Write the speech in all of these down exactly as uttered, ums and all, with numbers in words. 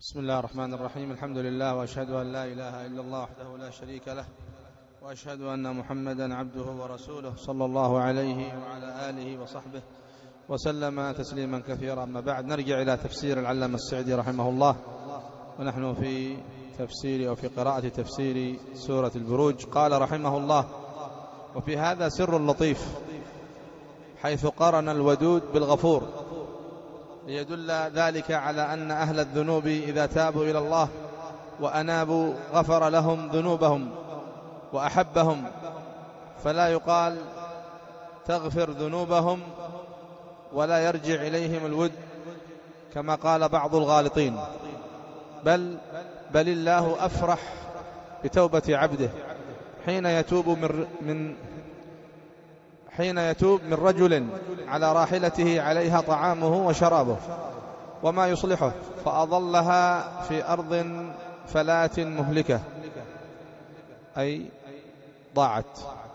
بسم الله الرحمن الرحيم. الحمد لله، وأشهد أن لا إله إلا الله وحده لا شريك له، وأشهد أن محمدا عبده ورسوله صلى الله عليه وعلى آله وصحبه وسلم تسليما كثيرا. أما بعد، نرجع إلى تفسير العلامة السعدي رحمه الله، ونحن في تفسير أو في قراءة تفسير سورة البروج. قال رحمه الله: وفي هذا سر لطيف، حيث قرن الودود بالغفور، ليدل ذلك على أن أهل الذنوب إذا تابوا إلى الله وأنابوا غفر لهم ذنوبهم وأحبهم، فلا يقال تغفر ذنوبهم ولا يرجع إليهم الود كما قال بعض الغالطين، بل بل الله أفرح بتوبة عبده حين يتوب من من حين يتوب من رجل على راحلته عليها طعامه وشرابه وما يصلحه، فأضلها في أرض فلات مهلكة، أي ضاعت،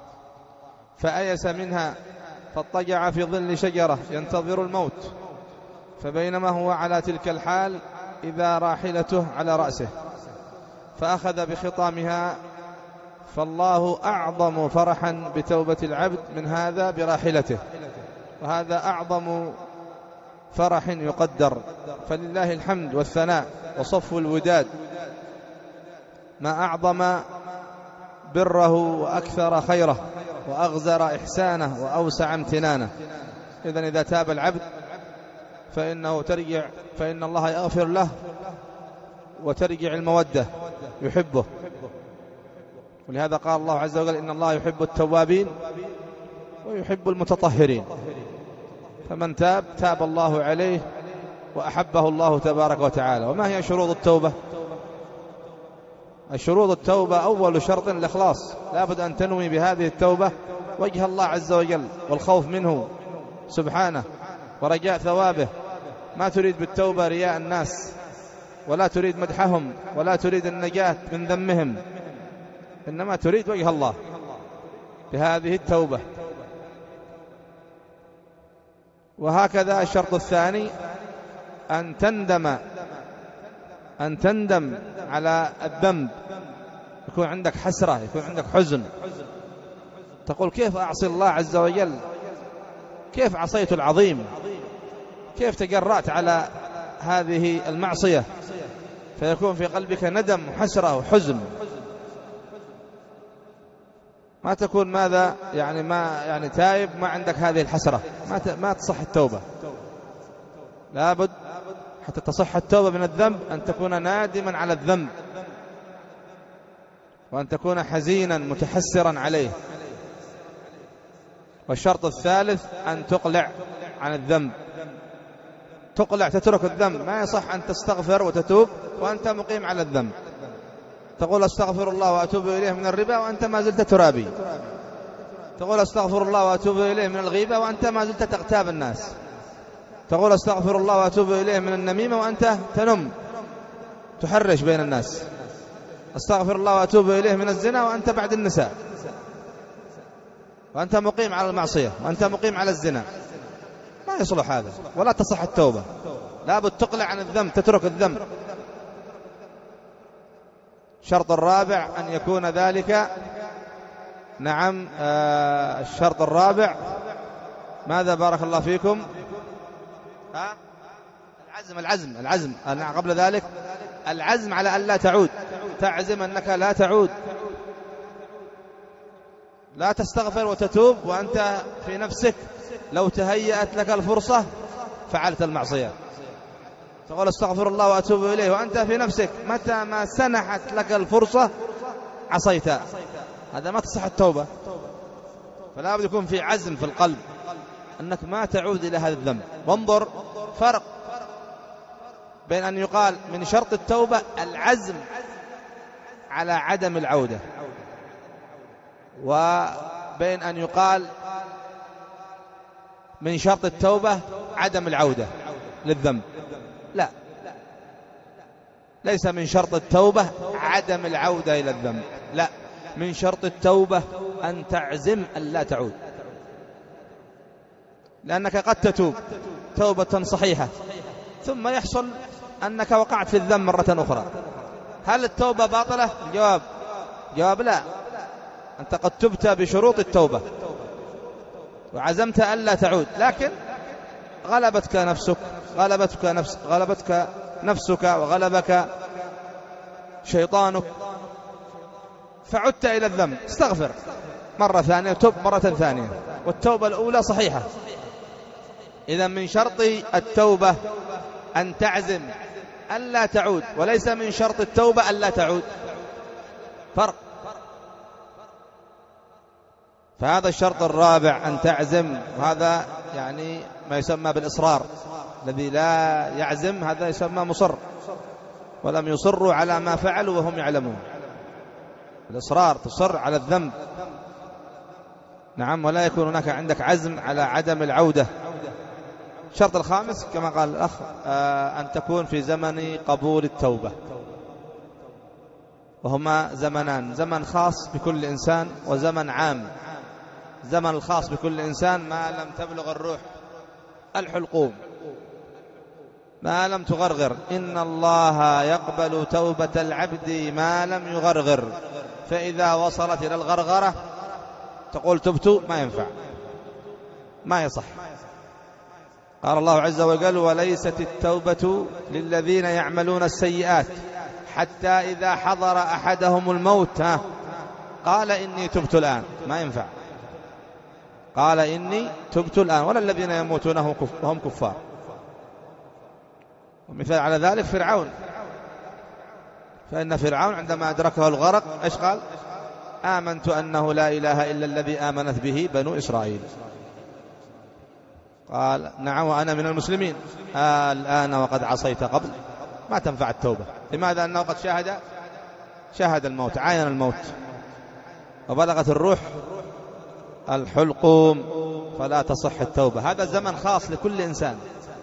فأيس منها فاضطجع في ظل شجرة ينتظر الموت، فبينما هو على تلك الحال إذا راحلته على رأسه، فأخذ بخطامها، فالله أعظم فرحا بتوبة العبد من هذا براحلته، وهذا أعظم فرح يقدر. فلله الحمد والثناء وصف الوداد، ما أعظم بره وأكثر خيره وأغزر إحسانه وأوسع امتنانه. إذن إذا تاب العبد فإنه ترجع فإن الله يغفر له وترجع المودة، يحبه. ولهذا قال الله عز وجل: إن الله يحب التوابين ويحب المتطهرين. فمن تاب تاب الله عليه وأحبه الله تبارك وتعالى. وما هي شروط التوبة؟ الشروط التوبة: أول شرط الإخلاص، لابد أن تنوي بهذه التوبة وجه الله عز وجل والخوف منه سبحانه ورجاء ثوابه. ما تريد بالتوبة رياء الناس، ولا تريد مدحهم، ولا تريد النجاة من ذمهم، إنما تريد وجه الله بهذه التوبة. وهكذا الشرط الثاني أن تندم أن تندم على الذنب، يكون عندك حسرة، يكون عندك حزن، تقول: كيف أعصي الله عز وجل؟ كيف عصيت العظيم؟ كيف تجرأت على هذه المعصية؟ فيكون في قلبك ندم وحسرة وحزن. ما تكون ماذا يعني ما يعني تائب ما عندك هذه الحسرة، ما ما تصح التوبة. لابد حتى تصح التوبة من الذنب أن تكون نادما على الذنب، وأن تكون حزينا متحسرا عليه. والشرط الثالث أن تقلع عن الذنب، تقلع، تترك الذنب. ما يصح أن تستغفر وتتوب وأنت مقيم على الذنب، تقول: أستغفر الله وأتوب إليه من الربا وأنت ما زلت ترابي، تقول: أستغفر الله وأتوب إليه من الغيبة وأنت ما زلت تغتاب الناس، تقول: أستغفر الله وأتوب إليه من النميمة وأنت تنم تحرش بين الناس، أستغفر الله وأتوب إليه من الزنا وأنت بعد النساء، وأنت مقيم على المعصية، وأنت مقيم على الزنا. ما يصلح هذا، ولا تصح التوبة. لابد تقلع عن الذنب، تترك الذنب. الشرط الرابع أن يكون ذلك نعم آه الشرط الرابع ماذا؟ بارك الله فيكم. ها؟ العزم العزم العزم قبل ذلك العزم على أن لا تعود، تعزم أنك لا تعود، لا تستغفر وتتوب وأنت في نفسك لو تهيأت لك الفرصة فعلت المعصية، تقول: استغفر الله وأتوب إليه وأنت في نفسك متى ما سنحت لك الفرصة عصيت. هذا ما تصح التوبة. فلا بد يكون في عزم في القلب أنك ما تعود إلى هذا الذنب. وانظر فرق بين أن يقال من شرط التوبة العزم على عدم العودة، وبين أن يقال من شرط التوبة عدم العودة للذنب. لا، ليس من شرط التوبة عدم العودة إلى الذنب، لا، من شرط التوبة أن تعزم أن لا تعود، لأنك قد تتوب توبة صحيحة ثم يحصل أنك وقعت في الذنب مرة أخرى. هل التوبة باطلة؟ الجواب جواب لا. أنت قد تبت بشروط التوبة وعزمت ألا تعود، لكن غلبتك نفسك غلبتك نفس غلبتك نفسك وغلبك شيطانك فعدت إلى الذنب، استغفر مرة ثانية وتب مرة ثانية، والتوبة الأولى صحيحة. إذا من شرط التوبة أن تعزم ألا تعود، وليس من شرط التوبة ألا تعود، فرق. فهذا الشرط الرابع أن تعزم، وهذا يعني ما يسمى بالإصرار. الذي لا يعزم هذا يسمى مصر، ولم يصروا على ما فعلوا وهم يعلمون. الإصرار تصر على الذنب، نعم، ولا يكون هناك عندك عزم على عدم العودة. الشرط الخامس كما قال الأخ آه أن تكون في زمن قبول التوبة، وهما زمنان: زمن خاص بكل إنسان وزمن عام. زمن الخاص بكل إنسان ما لم تبلغ الروح الحلقوم، ما لم تغرغر. إن الله يقبل توبة العبد ما لم يغرغر، فإذا وصلت إلى الغرغرة تقول تبت، ما ينفع، ما يصح. قال الله عز وجل: وليست التوبة للذين يعملون السيئات حتى إذا حضر أحدهم الموت ها قال إني تبت الآن. ما ينفع، قال إني تبت الآن، ولا الذين يموتون وهم كفار. ومثال على ذلك فرعون، فإن فرعون عندما أدركه الغرق إيش قال؟ آمنت أنه لا إله إلا الذي آمنت به بنو إسرائيل. قال نعم وأنا من المسلمين. آه الآن وقد عصيت قبل. ما تنفع التوبة. لماذا؟ أنه قد شاهد شاهد الموت، عاين الموت، وبلغت الروح الحلقوم، فلا تصح التوبة. هذا زمن خاص لكل إنسان،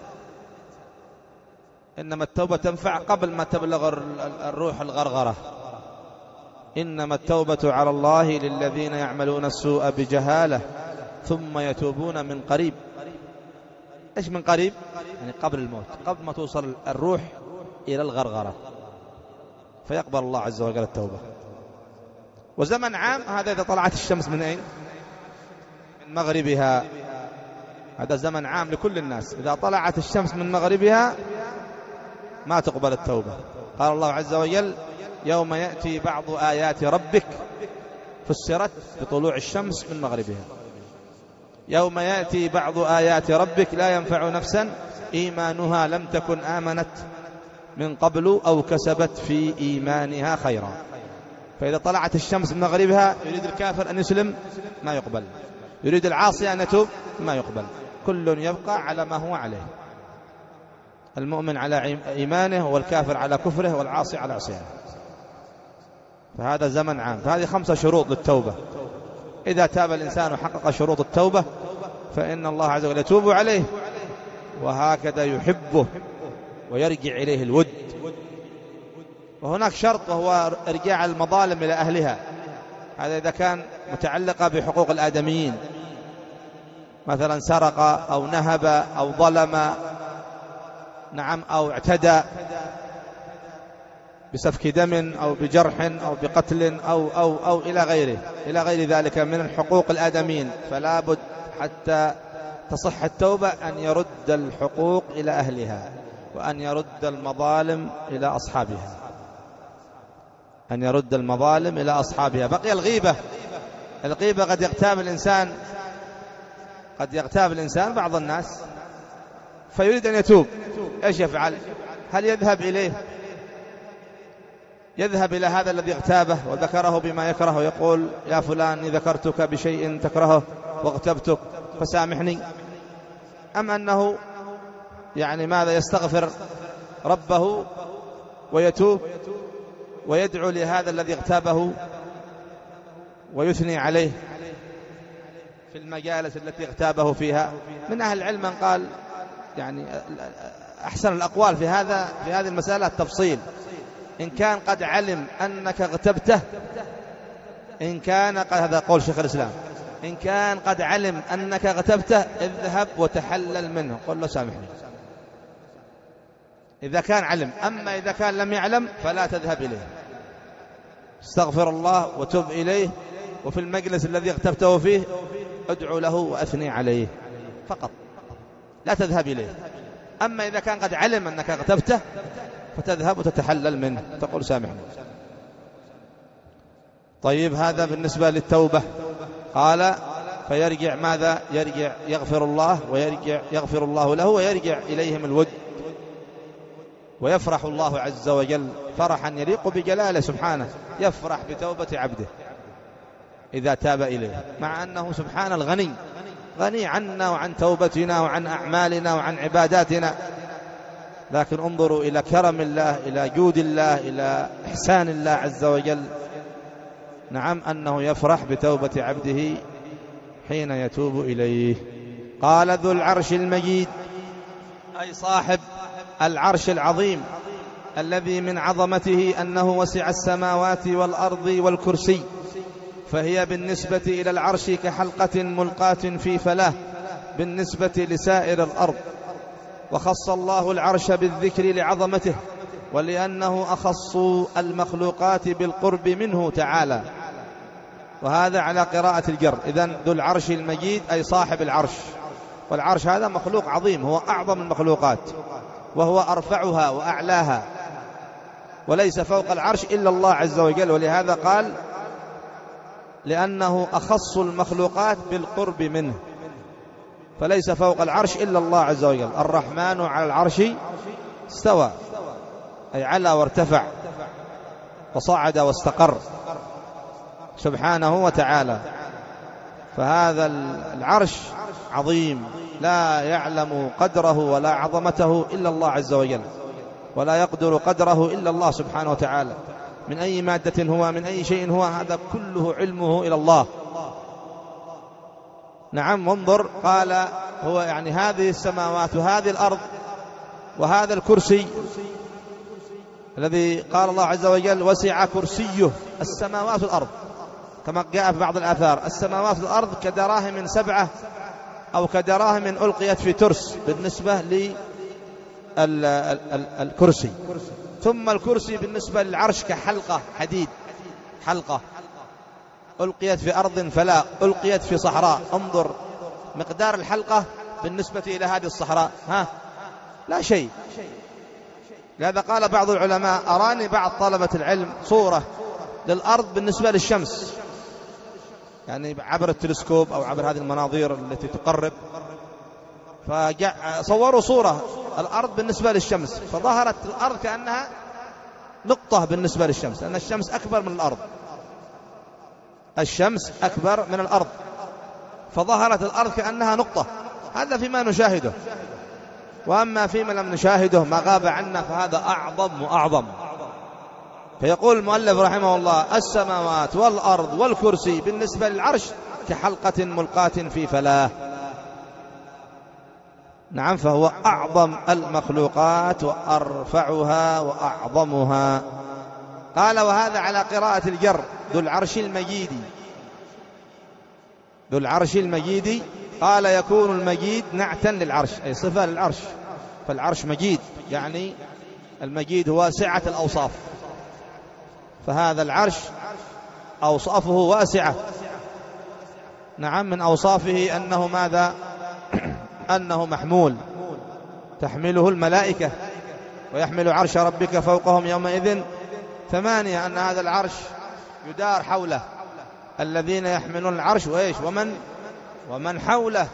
إنما التوبة تنفع قبل ما تبلغ الروح الغرغرة. إنما التوبة على الله للذين يعملون السوء بجهالة ثم يتوبون من قريب. إيش من قريب؟ يعني قبل الموت، قبل ما توصل الروح إلى الغرغرة، فيقبل الله عز وجل التوبة. وزمن عام هذا إذا طلعت الشمس من أين؟ من مغربها. هذا زمن عام لكل الناس، إذا طلعت الشمس من مغربها ما تقبل التوبة. قال الله عز وجل: يوم يأتي بعض آيات ربك، فسرت بطلوع الشمس من مغربها. يوم يأتي بعض آيات ربك لا ينفع نفسا إيمانها لم تكن آمنت من قبل أو كسبت في إيمانها خيرا. فإذا طلعت الشمس من مغربها يريد الكافر أن يسلم ما يقبل، يريد العاصي أن يتوب ما يقبل، كل يبقى على ما هو عليه. المؤمن على إيمانه والكافر على كفره والعاصي على عصيانه. فهذا زمن عام. فهذه خمسة شروط للتوبة. إذا تاب الإنسان وحقق شروط التوبة فإن الله عز وجل يتوب عليه، وهكذا يحبه ويرجع إليه الود. وهناك شرط وهو إرجاع المظالم إلى أهلها. هذا إذا كان متعلقة بحقوق الآدميين، مثلا سرق أو نهب أو ظلم، نعم، أو اعتدى بسفك دم أو بجرح أو بقتل أو, أو, أو إلى غيره إلى غير ذلك من الحقوق الآدميين، فلا بد حتى تصح التوبة أن يرد الحقوق إلى أهلها، وأن يرد المظالم إلى أصحابها، أن يرد المظالم إلى أصحابها. بقي الغيبة. الغيبة قد يغتاب الإنسان قد يغتاب الإنسان بعض الناس فيريد أن يتوب، إيش يفعل؟ هل يذهب إليه يذهب إلى هذا الذي اغتابه وذكره بما يكره ويقول: يا فلان ذكرتك بشيء تكرهه واغتبتك فسامحني؟ أم أنه يعني ماذا يستغفر ربه ويتوب ويدعو لهذا الذي اغتابه ويثني عليه في المجالس التي اغتابه فيها؟ من أهل العلم من قال يعني أحسن الأقوال في هذا في هذه المسألة التفصيل. إن كان قد علم أنك اغتبته، إن كان قد هذا قول شيخ الإسلام، إن كان قد علم أنك اغتبته اذهب وتحلل منه، قل له سامحني. إذا كان علم. أما إذا كان لم يعلم فلا تذهب إليه، استغفر الله وتب إليه، وفي المجلس الذي اغتبته فيه ادعو له وأثني عليه فقط، لا تذهب إليه. أما إذا كان قد علم أنك اغتبته فتذهب وتتحلل منه، تقول سامحني. طيب، هذا بالنسبة للتوبة. قال فيرجع ماذا؟ يرجع يغفر الله ويرجع يغفر الله له ويرجع إليهم الود، ويفرح الله عز وجل فرحا يليق بجلاله سبحانه، يفرح بتوبة عبده إذا تاب إليه، مع أنه سبحانه الغني، غني عنا وعن توبتنا وعن أعمالنا وعن عباداتنا. لكن انظروا إلى كرم الله، إلى جود الله، إلى إحسان الله عز وجل. نعم، أنه يفرح بتوبة عبده حين يتوب إليه. قال ذو العرش المجيد، أي صاحب العرش العظيم الذي من عظمته أنه وسع السماوات والأرض والكرسي، فهي بالنسبة إلى العرش كحلقة ملقاة في فلاة بالنسبة لسائر الأرض. وخص الله العرش بالذكر لعظمته، ولأنه أخص المخلوقات بالقرب منه تعالى. وهذا على قراءة الجر. إذن ذو العرش المجيد أي صاحب العرش، والعرش هذا مخلوق عظيم، هو أعظم المخلوقات وهو أرفعها وأعلاها، وليس فوق العرش إلا الله عز وجل. ولهذا قال لأنه أخص المخلوقات بالقرب منه، فليس فوق العرش إلا الله عز وجل. الرحمن على العرش استوى، أي علا وارتفع وصعد واستقر سبحانه وتعالى. فهذا العرش عظيم، لا يعلم قدره ولا عظمته إلا الله عز وجل، ولا يقدر قدره إلا الله سبحانه وتعالى. من أي مادة هو، من أي شيء هو، هذا كله علمه إلى الله. نعم، وانظر، قال هو يعني هذه السماوات وهذه الأرض وهذا الكرسي الذي قال الله عز وجل وسع كرسيه السماوات والأرض، كما جاء في بعض الآثار السماوات والأرض كدراهم سبعة أو كدراهم ألقيت في ترس بالنسبة للكرسي. ثم الكرسي بالنسبة للعرش كحلقة حديد، حلقة ألقيت في أرض فلا، ألقيت في صحراء. انظر مقدار الحلقة بالنسبة إلى هذه الصحراء، ها لا شيء. لهذا قال بعض العلماء أراني بعض طلبة العلم صورة للأرض بالنسبة للشمس، يعني عبر التلسكوب أو عبر هذه المناظير التي تقرب، فصوروا صورة الأرض بالنسبة للشمس، فظهرت الأرض كأنها نقطة بالنسبة للشمس، لأن الشمس أكبر من الأرض، الشمس أكبر من الأرض، فظهرت الأرض كأنها نقطة. هذا فيما نشاهده، وأما فيما لم نشاهده ما غاب عنا فهذا أعظم وأعظم. فيقول المؤلف رحمه الله السماوات والأرض والكرسي بالنسبة للعرش كحلقة ملقاة في فلاة. نعم، فهو أعظم المخلوقات وأرفعها وأعظمها. قال وهذا على قراءة الجر ذو العرش المجيد، ذو العرش المجيد. قال يكون المجيد نعتا للعرش، أي صفة للعرش، فالعرش مجيد، يعني المجيد هو سعة الأوصاف، فهذا العرش أوصافه واسعة. نعم، من أوصافه أنه ماذا؟ أنه محمول، تحمله الملائكة، ويحمل عرش ربك فوقهم يومئذ ثمانية، أن هذا العرش يدار حوله الذين يحملون العرش وإيش ومن ومن حوله.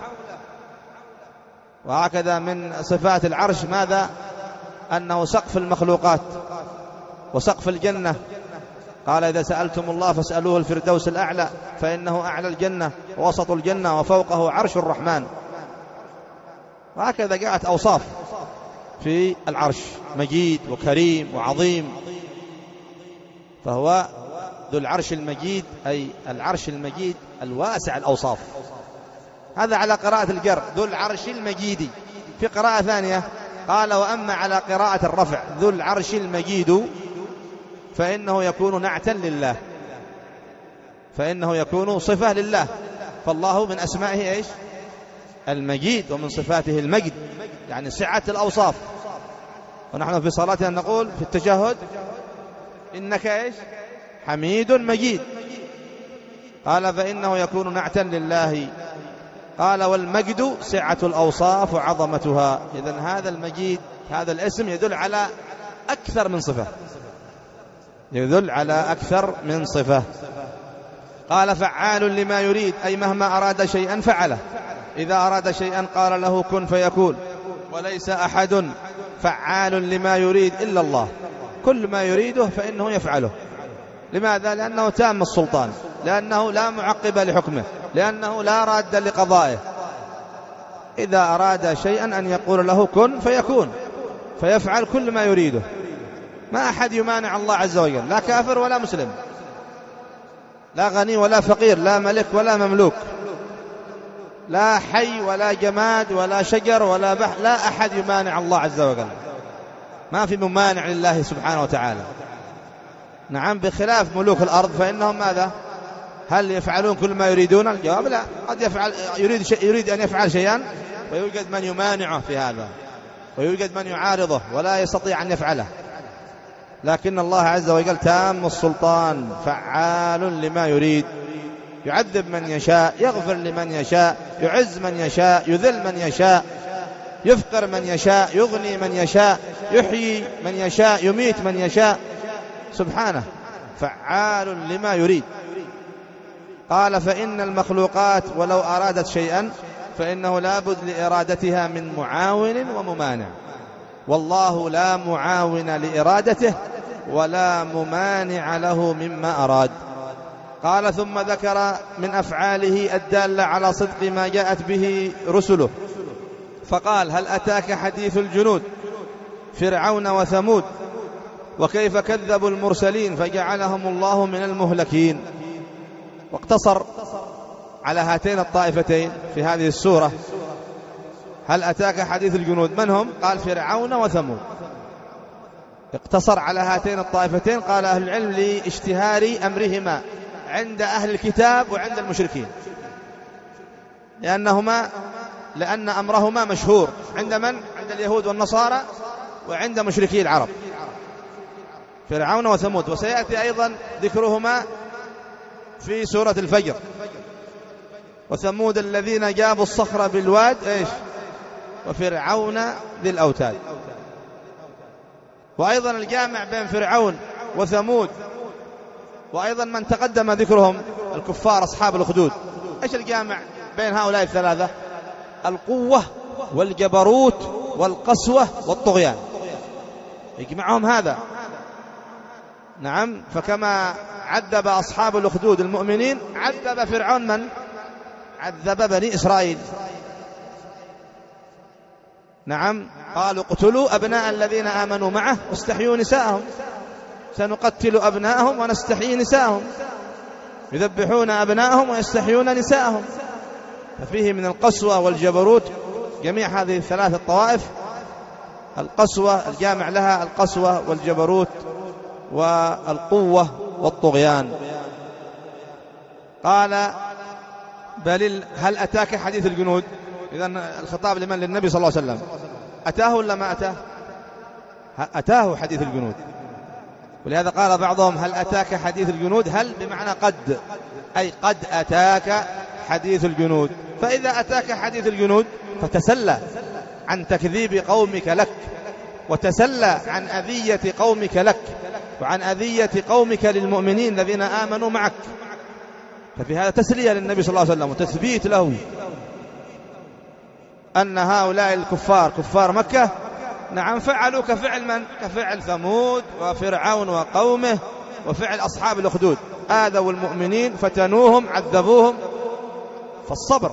وهكذا من صفات العرش ماذا؟ أنه سقف المخلوقات وسقف الجنة. قال إذا سألتم الله فاسألوه الفردوس الأعلى فإنه أعلى الجنة ووسط الجنة وفوقه عرش الرحمن. وهكذا جاءت أوصاف في العرش، مجيد وكريم وعظيم. فهو ذو العرش المجيد، أي العرش المجيد الواسع الأوصاف. هذا على قراءة الجر ذو العرش المجيد. في قراءة ثانية قال وأما على قراءة الرفع ذو العرش المجيد فإنه يكون نعتا لله، فإنه يكون صفة لله. فالله من أسمائه إيش؟ المجيد، ومن صفاته المجد، يعني سعة الأوصاف. ونحن في صلاتنا نقول في التشهد إنك إيش حميد مجيد. قال فإنه يكون نعتا لله. قال والمجد سعة الأوصاف وعظمتها. إذن هذا المجيد هذا الاسم يدل على أكثر من صفة، يدل على أكثر من صفة. قال فعال لما يريد، أي مهما أراد شيئا فعله. إذا أراد شيئا قال له كن فيكون، وليس أحد فعال لما يريد إلا الله. كل ما يريده فإنه يفعله. لماذا؟ لأنه تام السلطان، لأنه لا معقب لحكمه، لأنه لا راد لقضائه. إذا أراد شيئا أن يقول له كن فيكون، فيفعل كل ما يريده. ما أحد يمانع الله عز وجل، لا كافر ولا مسلم، لا غني ولا فقير، لا ملك ولا مملوك، لا حي ولا جماد ولا شجر ولا بحر، لا أحد يمانع الله عز وجل. ما في ممانع لله سبحانه وتعالى. نعم، بخلاف ملوك الأرض فإنهم ماذا؟ هل يفعلون كل ما يريدون؟ الجواب لا. قد يفعل يريد شيء، يريد أن يفعل شيئا ويوجد من يمانعه في هذا، ويوجد من يعارضه ولا يستطيع أن يفعله. لكن الله عز وجل تام السلطان، فعال لما يريد. يعذب من يشاء، يغفر لمن يشاء، يعز من يشاء، يذل من يشاء، يفقر من يشاء، يغني من يشاء، يحيي من يشاء، يميت من يشاء، سبحانه فعال لما يريد. قال فإن المخلوقات ولو أرادت شيئا فإنه لا بد لإرادتها من معاون وممانع، والله لا معاون لإرادته ولا ممانع له مما أراد. قال ثم ذكر من أفعاله الدالة على صدق ما جاءت به رسله، فقال هل أتاك حديث الجنود فرعون وثمود وكيف كذبوا المرسلين فجعلهم الله من المهلكين. واقتصر على هاتين الطائفتين في هذه السورة. هل أتاك حديث الجنود من هم؟ قال فرعون وثمود. اقتصر على هاتين الطائفتين. قال أهل العلم لاشتهار أمرهما عند أهل الكتاب وعند المشركين، لأنهما لأن أمرهما مشهور عند من؟ عند اليهود والنصارى وعند مشركي العرب، فرعون وثمود. وسيأتي أيضا ذكرهما في سورة الفجر. وثمود الذين جابوا الصخر بالواد إيش؟ وفرعون ذي الأوتاد. وأيضا الجامع بين فرعون وثمود وأيضا من تقدم ذكرهم الكفار أصحاب الأخدود. إيش الجامع بين هؤلاء الثلاثة؟ القوة والجبروت والقسوة والطغيان، يجمعهم هذا. نعم، فكما عذب أصحاب الأخدود المؤمنين عذب فرعون من؟ عذب بني إسرائيل. نعم، قالوا اقتلوا أبناء الذين آمنوا معه واستحيوا نساءهم، سنقتل أبناءهم ونستحيي نساءهم، يذبحون أبناءهم ويستحيون نساءهم. ففيه من القسوة والجبروت جميع هذه الثلاث الطوائف. القسوة الجامع لها القسوة والجبروت والقوة والطغيان. قال بل هل أتاك حديث الجنود؟ إذن الخطاب لمن؟ للنبي صلى الله عليه وسلم. أتاه ولا ما أتاه؟ أتاه حديث الجنود. ولهذا قال بعضهم هل أتاك حديث الجنود؟ هل بمعنى قد، أي قد أتاك حديث الجنود. فإذا أتاك حديث الجنود فتسلى عن تكذيب قومك لك، وتسلى عن أذية قومك لك، وعن أذية قومك للمؤمنين الذين آمنوا معك. ففي هذا تسلية للنبي صلى الله عليه وسلم وتثبيت له أن هؤلاء الكفار كفار مكة نعم فعلوا كفعل من؟ كفعل ثمود وفرعون وقومه وفعل أصحاب الأخدود. آذوا المؤمنين، فتنوهم، عذبوهم. فالصبر.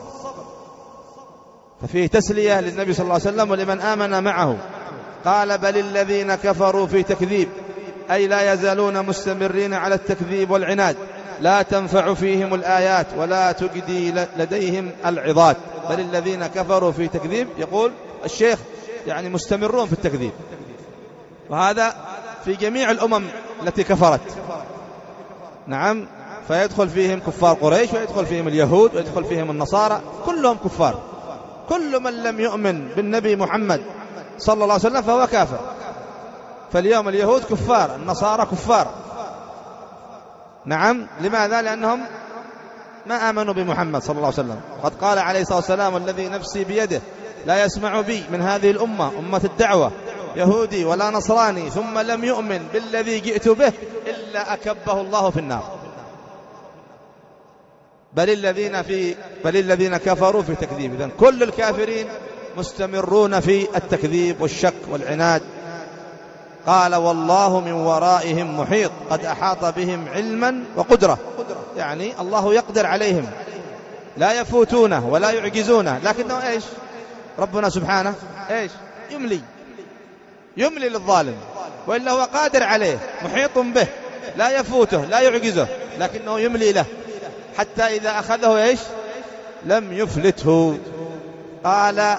ففيه تسلية للنبي صلى الله عليه وسلم ولمن آمن معه. قال بل الذين كفروا في تكذيب، أي لا يزالون مستمرين على التكذيب والعناد، لا تنفع فيهم الآيات ولا تجدي لديهم العظات. بل الذين كفروا في تكذيب، يقول الشيخ يعني مستمرون في التكذيب، وهذا في جميع الأمم التي كفرت. نعم، فيدخل فيهم كفار قريش ويدخل فيهم اليهود ويدخل فيهم النصارى، كلهم كفار. كل من لم يؤمن بالنبي محمد صلى الله عليه وسلم فهو كافر، فاليوم اليهود كفار، النصارى كفار. نعم، لماذا؟ لأنهم ما آمنوا بمحمد صلى الله عليه وسلم. قد قال عليه الصلاة والسلام: الذي نفسي بيده لا يسمع بي من هذه الأمة أمة الدعوة يهودي ولا نصراني ثم لم يؤمن بالذي جئت به إلا أكبه الله في النار. بل الذين في بل الذين كفروا في تكذيب. إذن كل الكافرين مستمرون في التكذيب والشك والعناد. قال: والله من ورائهم محيط، قد أحاط بهم علما وقدرة. يعني الله يقدر عليهم، لا يفوتونه ولا يعجزونه، لكنه إيش؟ ربنا سبحانه إيش؟ يملي يملي للظالم، وإلا هو قادر عليه، محيط به، لا يفوته لا يعجزه، لكنه يملي له حتى إذا أخذه إيش؟ لم يفلته. قال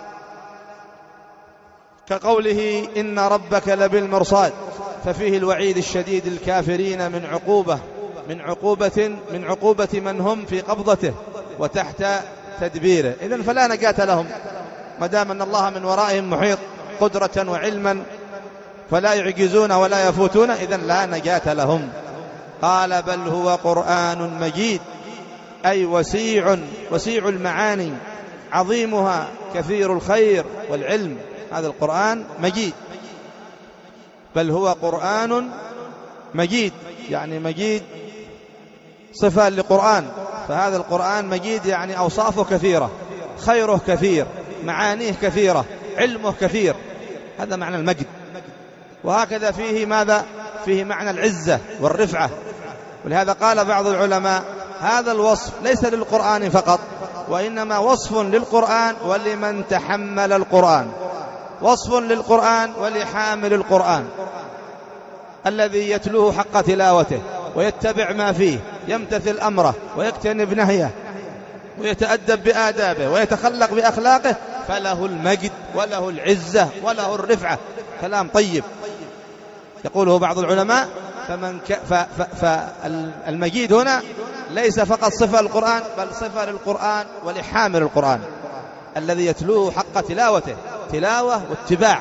كقوله: إن ربك لبالمرصاد، ففيه الوعيد الشديد للكافرين من عقوبة من عقوبة من عقوبة من هم في قبضته وتحت تدبيره. إذن فلا نجاة لهم ما دام أن الله من ورائهم محيط قدرة وعلما، فلا يعجزون ولا يفوتون، إذن لا نجاة لهم. قال: بل هو قرآن مجيد، أي وسيع وسيع المعاني، عظيمها كثير الخير والعلم. هذا القرآن مجيد. بل هو قرآن مجيد، يعني مجيد صفة لقرآن، فهذا القرآن مجيد يعني أوصافه كثيرة، خيره كثير، معانيه كثيرة، علمه كثير. هذا معنى المجد. وهكذا فيه ماذا؟ فيه معنى العزة والرفعة. ولهذا قال بعض العلماء: هذا الوصف ليس للقرآن فقط، وإنما وصف للقرآن ولمن تحمل القرآن، وصف للقرآن ولحامل القرآن الذي يتلوه حق تلاوته ويتبع ما فيه، يمتثل أمره ويجتنب نهيه ويتأدب بآدابه ويتخلق بأخلاقه، فله المجد وله العزة وله الرفعة. كلام طيب يقوله بعض العلماء. فمن ك... ف... ف... فالمجيد هنا ليس فقط صفة للقرآن، بل صفة للقرآن ولحامل القرآن الذي يتلوه حق تلاوته، تلاوة واتباع.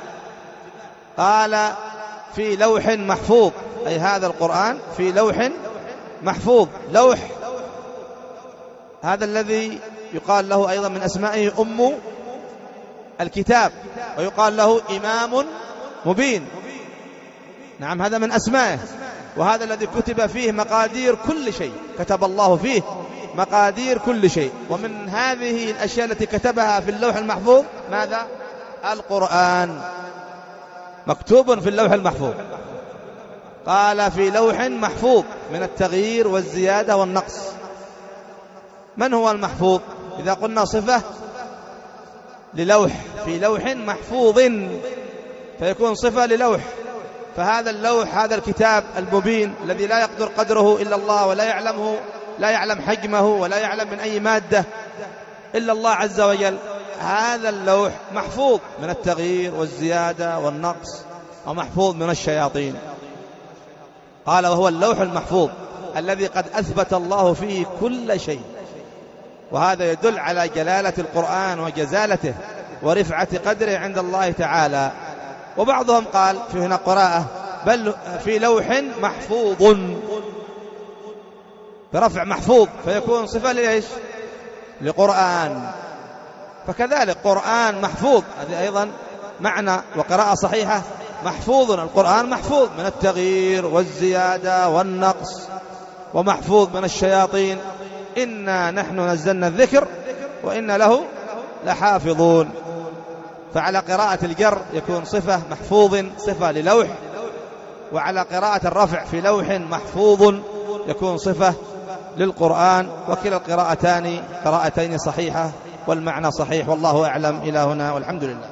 قال: في لوح محفوظ، أي هذا القرآن في لوح محفوظ. لوح هذا الذي يقال له أيضا من أسمائه أم الكتاب، ويقال له إمام مبين. نعم، هذا من أسمائه. وهذا الذي كتب فيه مقادير كل شيء، كتب الله فيه مقادير كل شيء. ومن هذه الأشياء التي كتبها في اللوح المحفوظ ماذا؟ القرآن مكتوب في اللوح المحفوظ. قال: في لوح محفوظ، من التغيير والزيادة والنقص. من هو المحفوظ؟ إذا قلنا صفة للوح، في لوح محفوظ، فيكون صفة للوح. فهذا اللوح، هذا الكتاب المبين الذي لا يقدر قدره إلا الله، ولا يعلمه لا يعلم حجمه، ولا يعلم من أي مادة إلا الله عز وجل، هذا اللوح محفوظ من التغيير والزيادة والنقص، ومحفوظ من الشياطين. قال: وهو اللوح المحفوظ الذي قد أثبت الله فيه كل شيء. وهذا يدل على جلالة القرآن وجزالته ورفعة قدره عند الله تعالى. وبعضهم قال في هنا قراءة: بل في لوح محفوظ، برفع محفوظ، فيكون صفة لإيش؟ لقرآن. فكذلك قرآن محفوظ، هذه أيضا معنى وقراءة صحيحة. محفوظ، القرآن محفوظ من التغيير والزيادة والنقص، ومحفوظ من الشياطين. إنا نحن نزلنا الذكر وإنا له لحافظون. فعلى قراءة الجر يكون صفة محفوظ، صفة للوح. وعلى قراءة الرفع في لوح محفوظ يكون صفة للقرآن. وكلا القراءتان قراءتين صحيحة والمعنى صحيح، والله أعلم. إلى هنا والحمد لله.